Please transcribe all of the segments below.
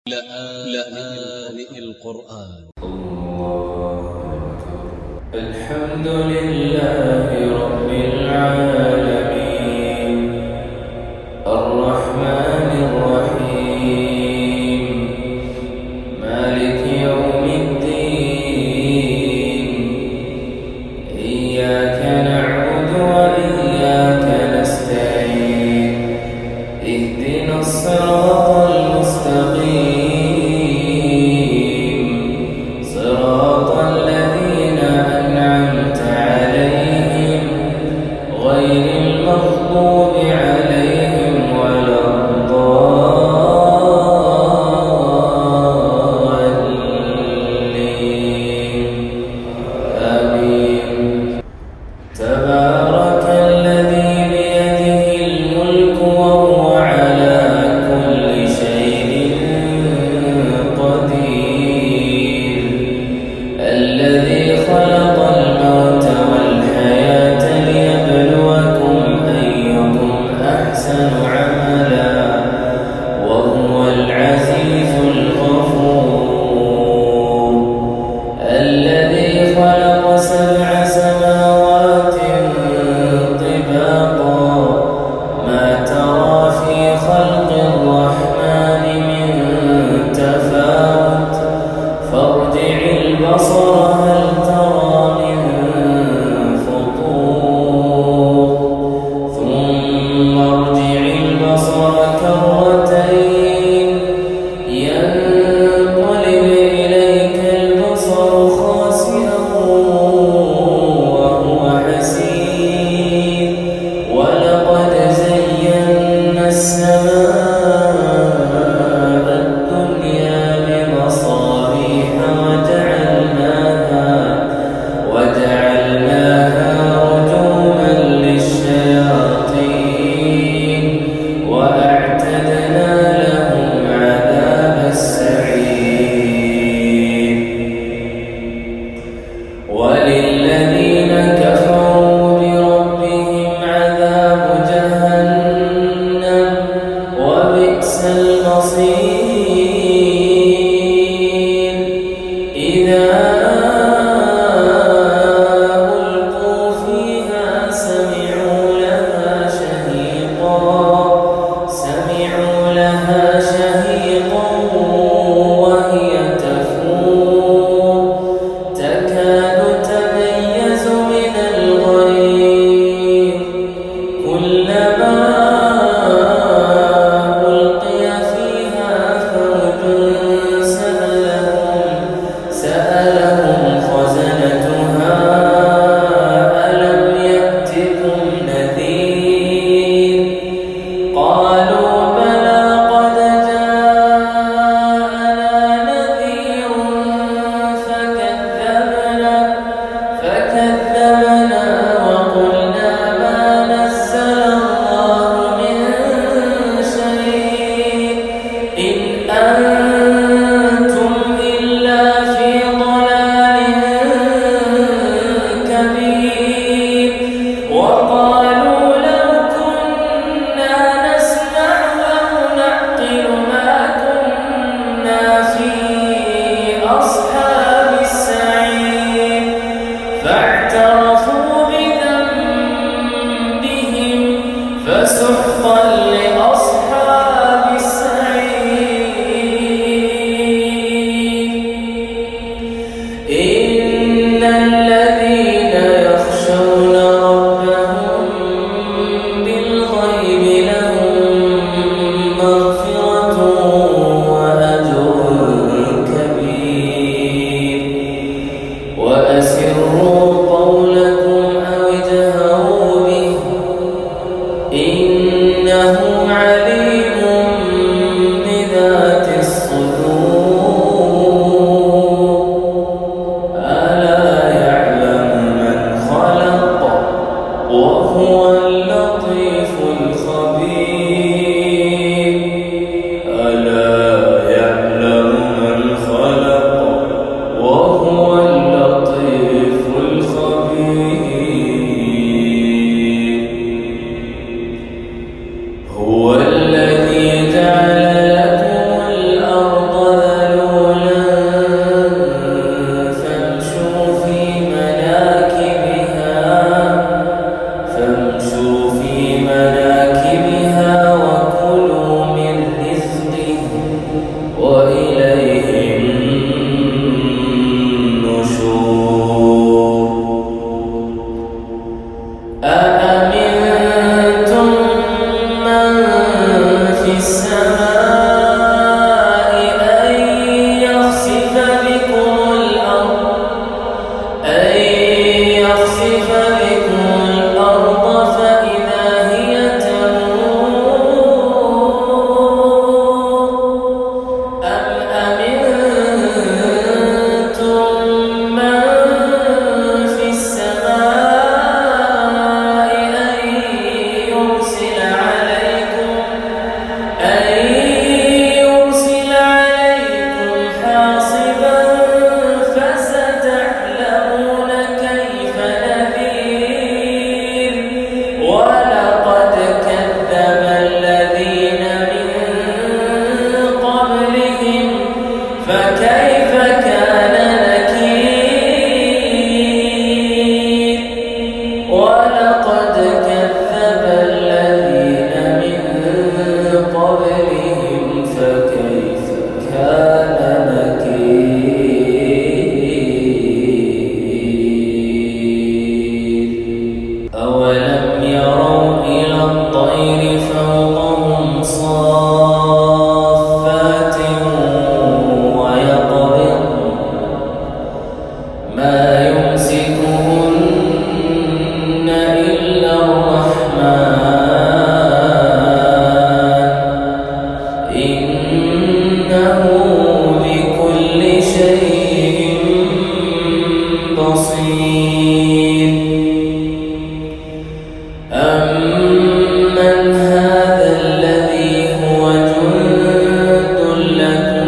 لآن القرآن. الحمد لله رب العالمين الرحمن الرحيم مالك يوم الدين إياك نعبد وإياك نستعين اهدنا الصراط المستقيم صراط الذين أنعمت عليهم غير المغضوب عليهم ولا الضالين آمين. تبارك الذي بيده الملك وهو على كل شيء قدير الذي خلق الموت والحياة ليبلوكم أيكم أحسن عملا وهو العزيز الغفور الذي خلق 7 سماوات طباقا ما ترى في خلق الرحمن من تفاوت فارجع البصر هل ترى من فطور ثم ارجع البصر كرتين ينقلب إليك البصر خاسئا وهو حسير ولقد زينا السماء الدنيا بمصابيح وجعلناها رجوما للشياطين وأعتدنا لهم عذاب السعير وللذين كفروا بربهم عذاب جهنم وبئس المصير إذا ألقوا فيها سمعوا لها شهيقا وهي تفور تكاد تميز من الغيظ كلما ألقي فيها فوج سألهم خزنتها ألم يأتكم نذير قالوا بلى قد جاءنا نذير فكذبنا وقلنا ما نزل الله من شيء إن أنتم إلا في ضلال كبير وقالوا لو كنا نسمع أو نعقل ما كنا في أصحاب السعير فاعترفوا بذنبهم فسحقا لأصحاب السعير. فكيف كان نكير ولقد كذب الذين من قبلهم فكيف كان نكير أولم يروا إلى الطير فوقهم صافات ويقبضن ما يمسكهن إلا الرحمن إنه بكل شيء بصير أمن هذا الذي هو جند لكم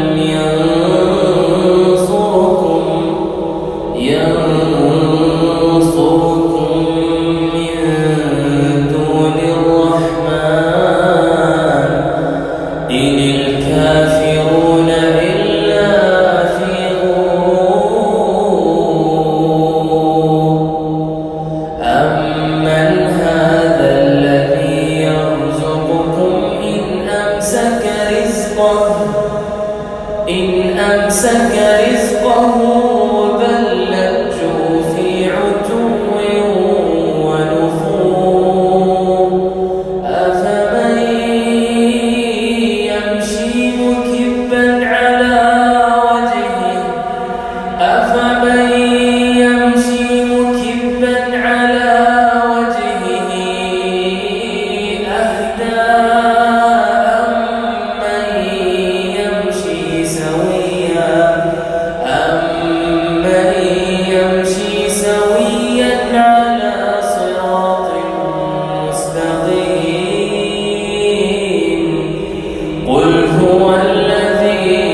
ينصركم من دون الرحمن إن الكافرون إلا في غرور أمن هذا الذي يرزقكم إن أمسك رزقه بل لجوا في عتو ونفور أفمن يمشي مكبا على وجهه أهدى أمن يمشي سويا على صراط مستقيم قل هو الذي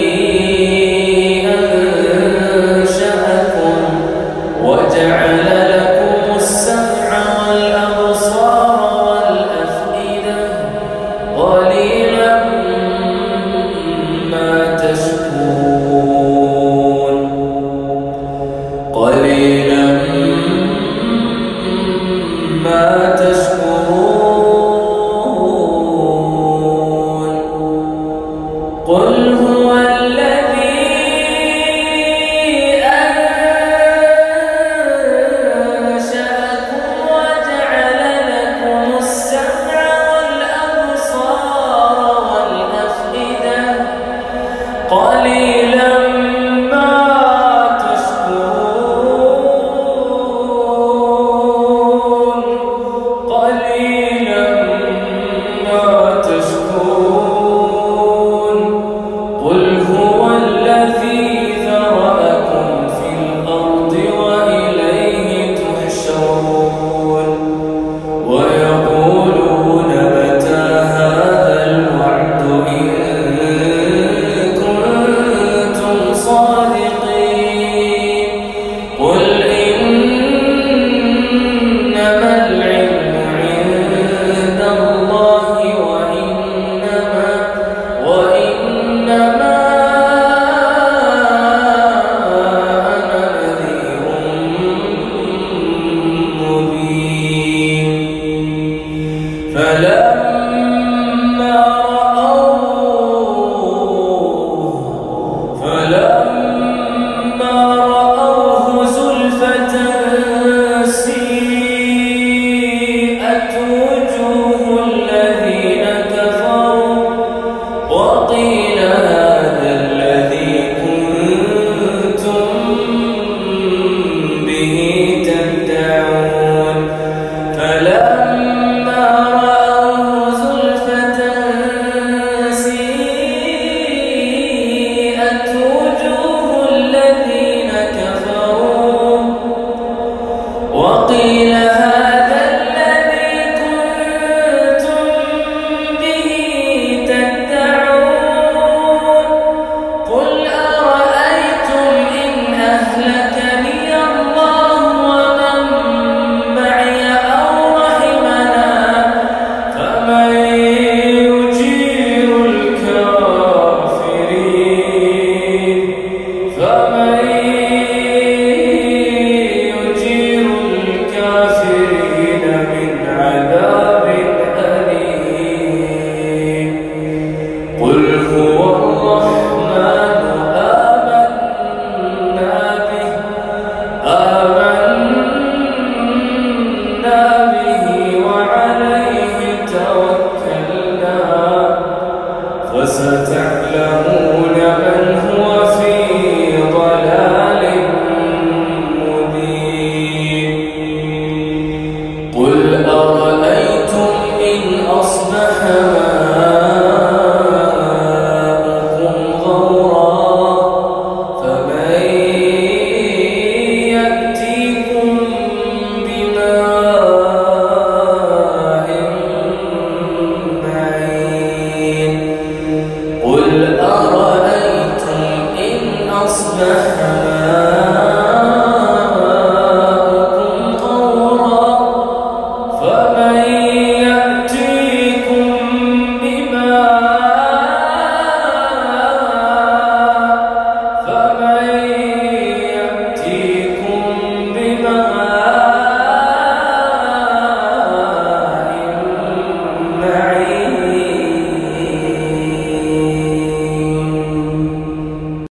أنشأكم وجعل لكم السمع والأبصار والأفئدة قليلا ما تشكرون قل هو الذي أنشأكم وجعل لكم السمع والأبصار والأفئدة قليلا ما تشكرون قل هو الذي ذرأكم في الأرض وإليه تحشرون ويقولون متى هذا الوعد إن كنتم